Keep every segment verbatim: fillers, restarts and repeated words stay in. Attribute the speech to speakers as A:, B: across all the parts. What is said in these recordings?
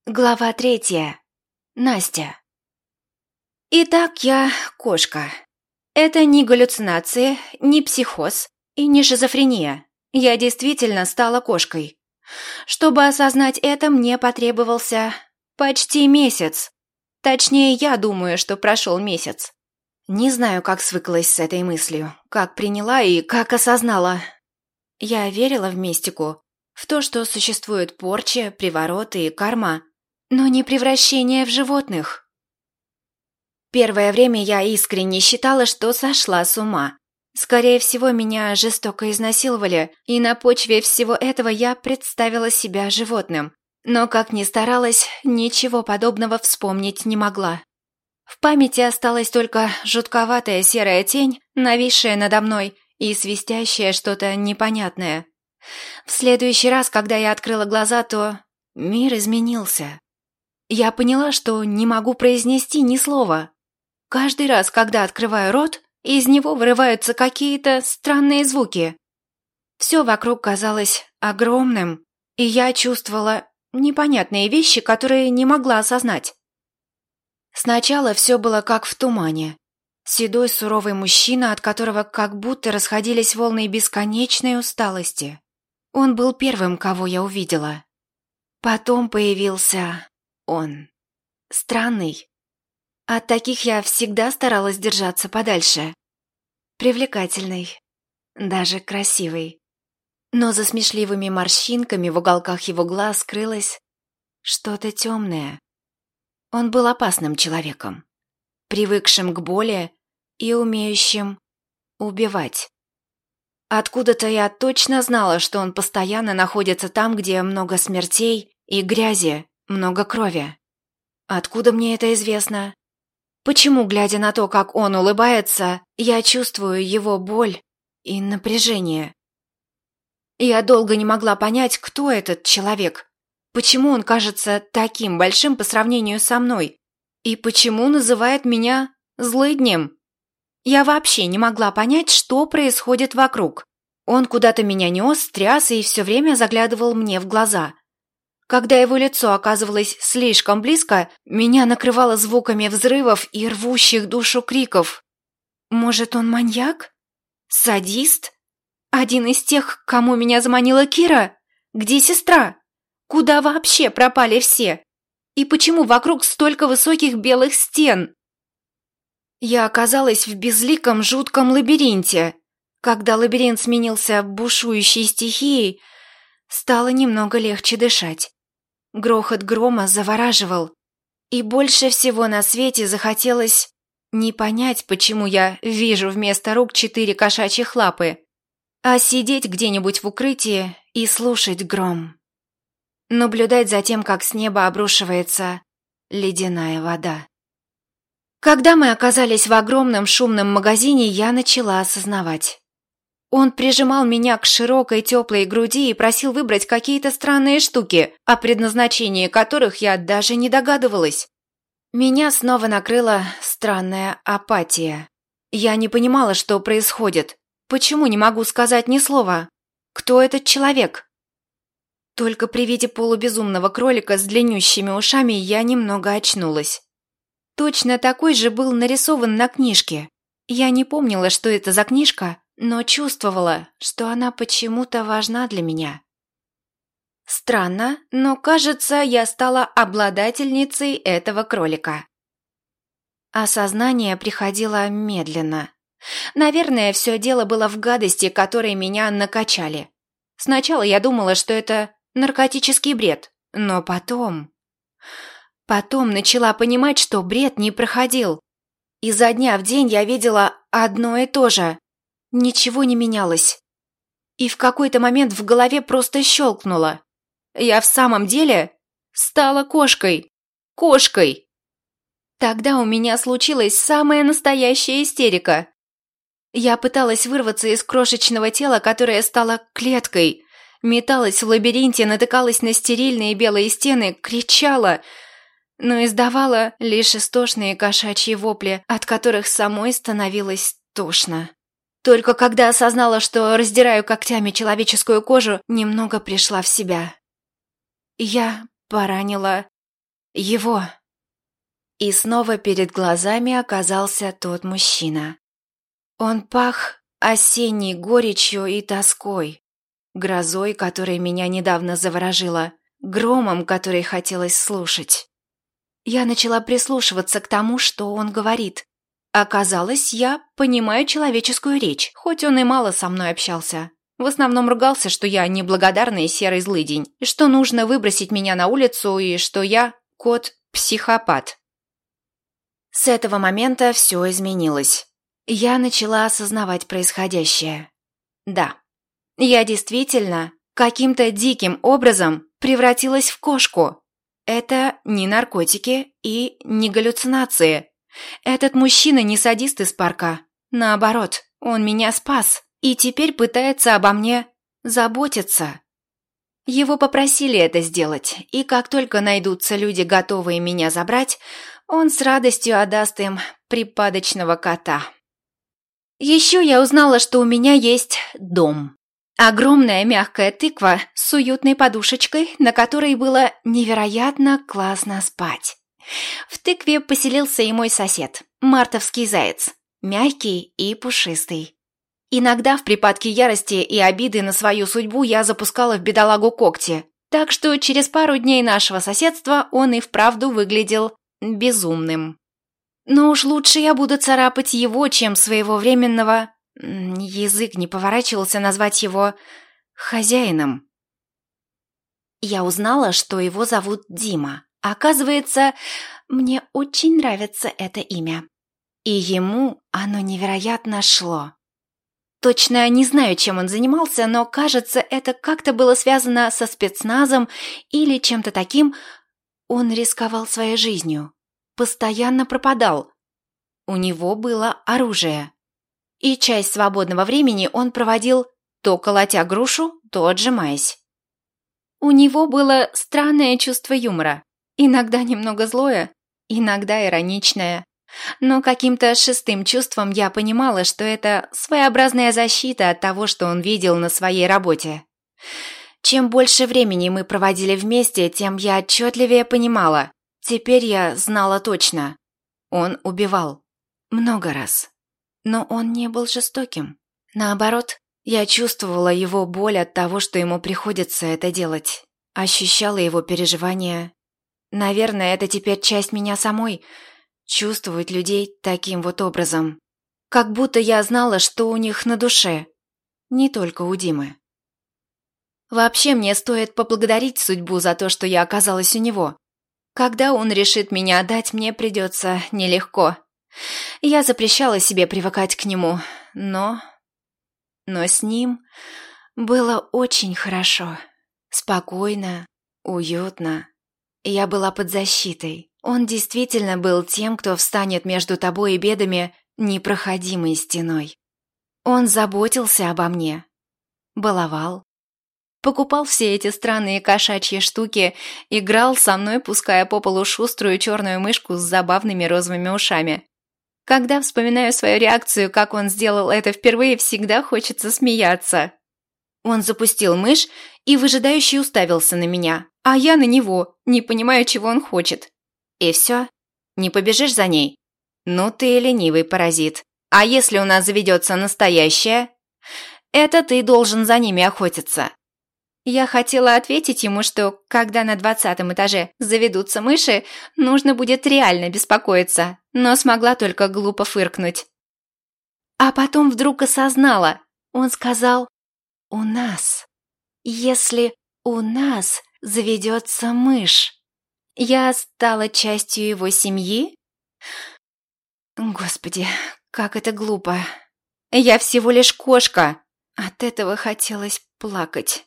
A: Глава третья. Настя. Итак, я кошка. Это не галлюцинации, не психоз и не шизофрения. Я действительно стала кошкой. Чтобы осознать это, мне потребовался почти месяц. Точнее, я думаю, что прошел месяц. Не знаю, как свыклась с этой мыслью, как приняла и как осознала. Я верила в мистику, в то, что существуют порча, привороты и карма, но не превращение в животных. Первое время я искренне считала, что сошла с ума. Скорее всего, меня жестоко изнасиловали, и на почве всего этого я представила себя животным. Но, как ни старалась, ничего подобного вспомнить не могла. В памяти осталась только жутковатая серая тень, нависшая надо мной, и свистящее что-то непонятное. В следующий раз, когда я открыла глаза, то мир изменился. Я поняла, что не могу произнести ни слова. Каждый раз, когда открываю рот, из него вырываются какие-то странные звуки. Все вокруг казалось огромным, и я чувствовала непонятные вещи, которые не могла осознать. Сначала все было как в тумане. Седой суровый мужчина, от которого как будто расходились волны бесконечной усталости. Он был первым, кого я увидела. Потом появился он. Странный. От таких я всегда старалась держаться подальше. Привлекательный. Даже красивый. Но за смешливыми морщинками в уголках его глаз скрылось что-то темное. Он был опасным человеком, привыкшим к боли и умеющим убивать. Откуда-то я точно знала, что он постоянно находится там, где много смертей и грязи, много крови. Откуда мне это известно? Почему, глядя на то, как он улыбается, я чувствую его боль и напряжение? Я долго не могла понять, кто этот человек, почему он кажется таким большим по сравнению со мной, и почему называет меня злыднем. Я вообще не могла понять, что происходит вокруг. Он куда-то меня нес, тряс и все время заглядывал мне в глаза. Когда его лицо оказывалось слишком близко, меня накрывало звуками взрывов и рвущих душу криков. Может, он маньяк? Садист? Один из тех, кому меня заманила Кира? Где сестра? Куда вообще пропали все? И почему вокруг столько высоких белых стен? Я оказалась в безликом жутком лабиринте. Когда лабиринт сменился бушующей стихией, стало немного легче дышать. Грохот грома завораживал. И больше всего на свете захотелось не понять, почему я вижу вместо рук четыре кошачьих лапы, а сидеть где-нибудь в укрытии и слушать гром. Наблюдать за тем, как с неба обрушивается ледяная вода. Когда мы оказались в огромном шумном магазине, я начала осознавать. Он прижимал меня к широкой теплой груди и просил выбрать какие-то странные штуки, о предназначении которых я даже не догадывалась. Меня снова накрыла странная апатия. Я не понимала, что происходит. Почему не могу сказать ни слова? Кто этот человек? Только при виде полубезумного кролика с длиннющими ушами я немного очнулась. Точно такой же был нарисован на книжке. Я не помнила, что это за книжка, но чувствовала, что она почему-то важна для меня. Странно, но, кажется, я стала обладательницей этого кролика. Осознание приходило медленно. Наверное, все дело было в гадости, которой меня накачали. Сначала я думала, что это наркотический бред, но потом... Потом начала понимать, что бред не проходил. Изо дня в день я видела одно и то же. Ничего не менялось. И в какой-то момент в голове просто щелкнуло. Я в самом деле стала кошкой. Кошкой. Тогда у меня случилась самая настоящая истерика. Я пыталась вырваться из крошечного тела, которое стало клеткой. Металась в лабиринте, натыкалась на стерильные белые стены, кричала, но издавала лишь истошные кошачьи вопли, от которых самой становилось тошно. Только когда осознала, что раздираю когтями человеческую кожу, немного пришла в себя. Я поранила Его. И снова перед глазами оказался тот мужчина. Он пах осенней горечью и тоской, грозой, которая меня недавно заворожила, громом, который хотелось слушать. Я начала прислушиваться к тому, что он говорит. Оказалось, я понимаю человеческую речь, хоть он и мало со мной общался. В основном ругался, что я неблагодарный серый злыдень, что нужно выбросить меня на улицу и что я кот-психопат. С этого момента все изменилось. Я начала осознавать происходящее. Да, я действительно каким-то диким образом превратилась в кошку. Это не наркотики и не галлюцинации. Этот мужчина не садист из парка. Наоборот, он меня спас и теперь пытается обо мне заботиться. Его попросили это сделать, и как только найдутся люди, готовые меня забрать, он с радостью отдаст им припадочного кота. Еще я узнала, что у меня есть дом. Огромная мягкая тыква с уютной подушечкой, на которой было невероятно классно спать. В тыкве поселился и мой сосед, мартовский заяц, мягкий и пушистый. Иногда в припадке ярости и обиды на свою судьбу я запускала в бедолагу когти, так что через пару дней нашего соседства он и вправду выглядел безумным. Но уж лучше я буду царапать его, чем своего временного... Язык не поворачивался назвать его хозяином. Я узнала, что его зовут Дима. Оказывается, мне очень нравится это имя. И ему оно невероятно шло. Точно не знаю, чем он занимался, но, кажется, это как-то было связано со спецназом или чем-то таким. Он рисковал своей жизнью. Постоянно пропадал. У него было оружие. И часть свободного времени он проводил то колотя грушу, то отжимаясь. У него было странное чувство юмора. Иногда немного злое, иногда ироничное. Но каким-то шестым чувством я понимала, что это своеобразная защита от того, что он видел на своей работе. Чем больше времени мы проводили вместе, тем я отчетливее понимала. Теперь я знала точно. Он убивал. Много раз. Но он не был жестоким. Наоборот, я чувствовала его боль от того, что ему приходится это делать. Ощущала его переживания. Наверное, это теперь часть меня самой. Чувствовать людей таким вот образом. Как будто я знала, что у них на душе. Не только у Димы. Вообще, мне стоит поблагодарить судьбу за то, что я оказалась у него. Когда он решит меня отдать, мне придется нелегко. Я запрещала себе привыкать к нему, но... Но с ним было очень хорошо. Спокойно, уютно. Я была под защитой. Он действительно был тем, кто встанет между тобой и бедами непроходимой стеной. Он заботился обо мне. Баловал. Покупал все эти странные кошачьи штуки, играл со мной, пуская по полу шуструю черную мышку с забавными розовыми ушами. Когда вспоминаю свою реакцию, как он сделал это впервые, всегда хочется смеяться. Он запустил мышь и выжидающе уставился на меня, а я на него, не понимаю, чего он хочет. И все? Не побежишь за ней? Ну ты ленивый паразит. А если у нас заведется настоящая? Это ты должен за ними охотиться. Я хотела ответить ему, что когда на двадцатом этаже заведутся мыши, нужно будет реально беспокоиться, но смогла только глупо фыркнуть. А потом вдруг осознала. Он сказал «у нас». Если у нас заведется мышь, я стала частью его семьи? Господи, как это глупо. Я всего лишь кошка. От этого хотелось плакать.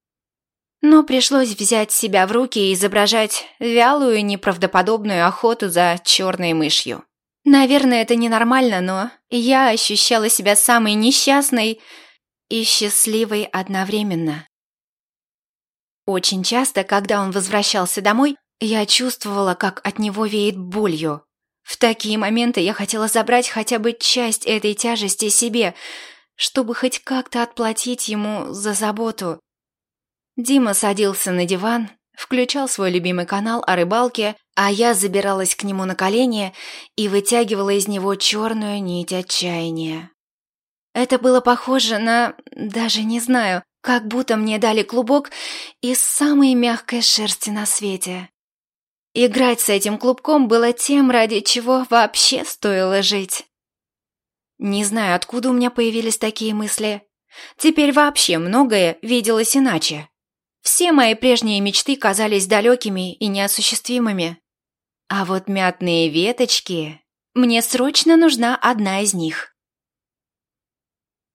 A: Но пришлось взять себя в руки и изображать вялую, неправдоподобную охоту за черной мышью. Наверное, это ненормально, но я ощущала себя самой несчастной и счастливой одновременно. Очень часто, когда он возвращался домой, я чувствовала, как от него веет болью. В такие моменты я хотела забрать хотя бы часть этой тяжести себе, чтобы хоть как-то отплатить ему за заботу. Дима садился на диван, включал свой любимый канал о рыбалке, А я забиралась к нему на колени и вытягивала из него черную нить отчаяния. Это было похоже на... даже не знаю, как будто мне дали клубок из самой мягкой шерсти на свете. Играть с этим клубком было тем, ради чего вообще стоило жить. Не знаю, откуда у меня появились такие мысли. Теперь вообще многое виделось иначе. Все мои прежние мечты казались далекими и неосуществимыми. А вот мятные веточки... Мне срочно нужна одна из них.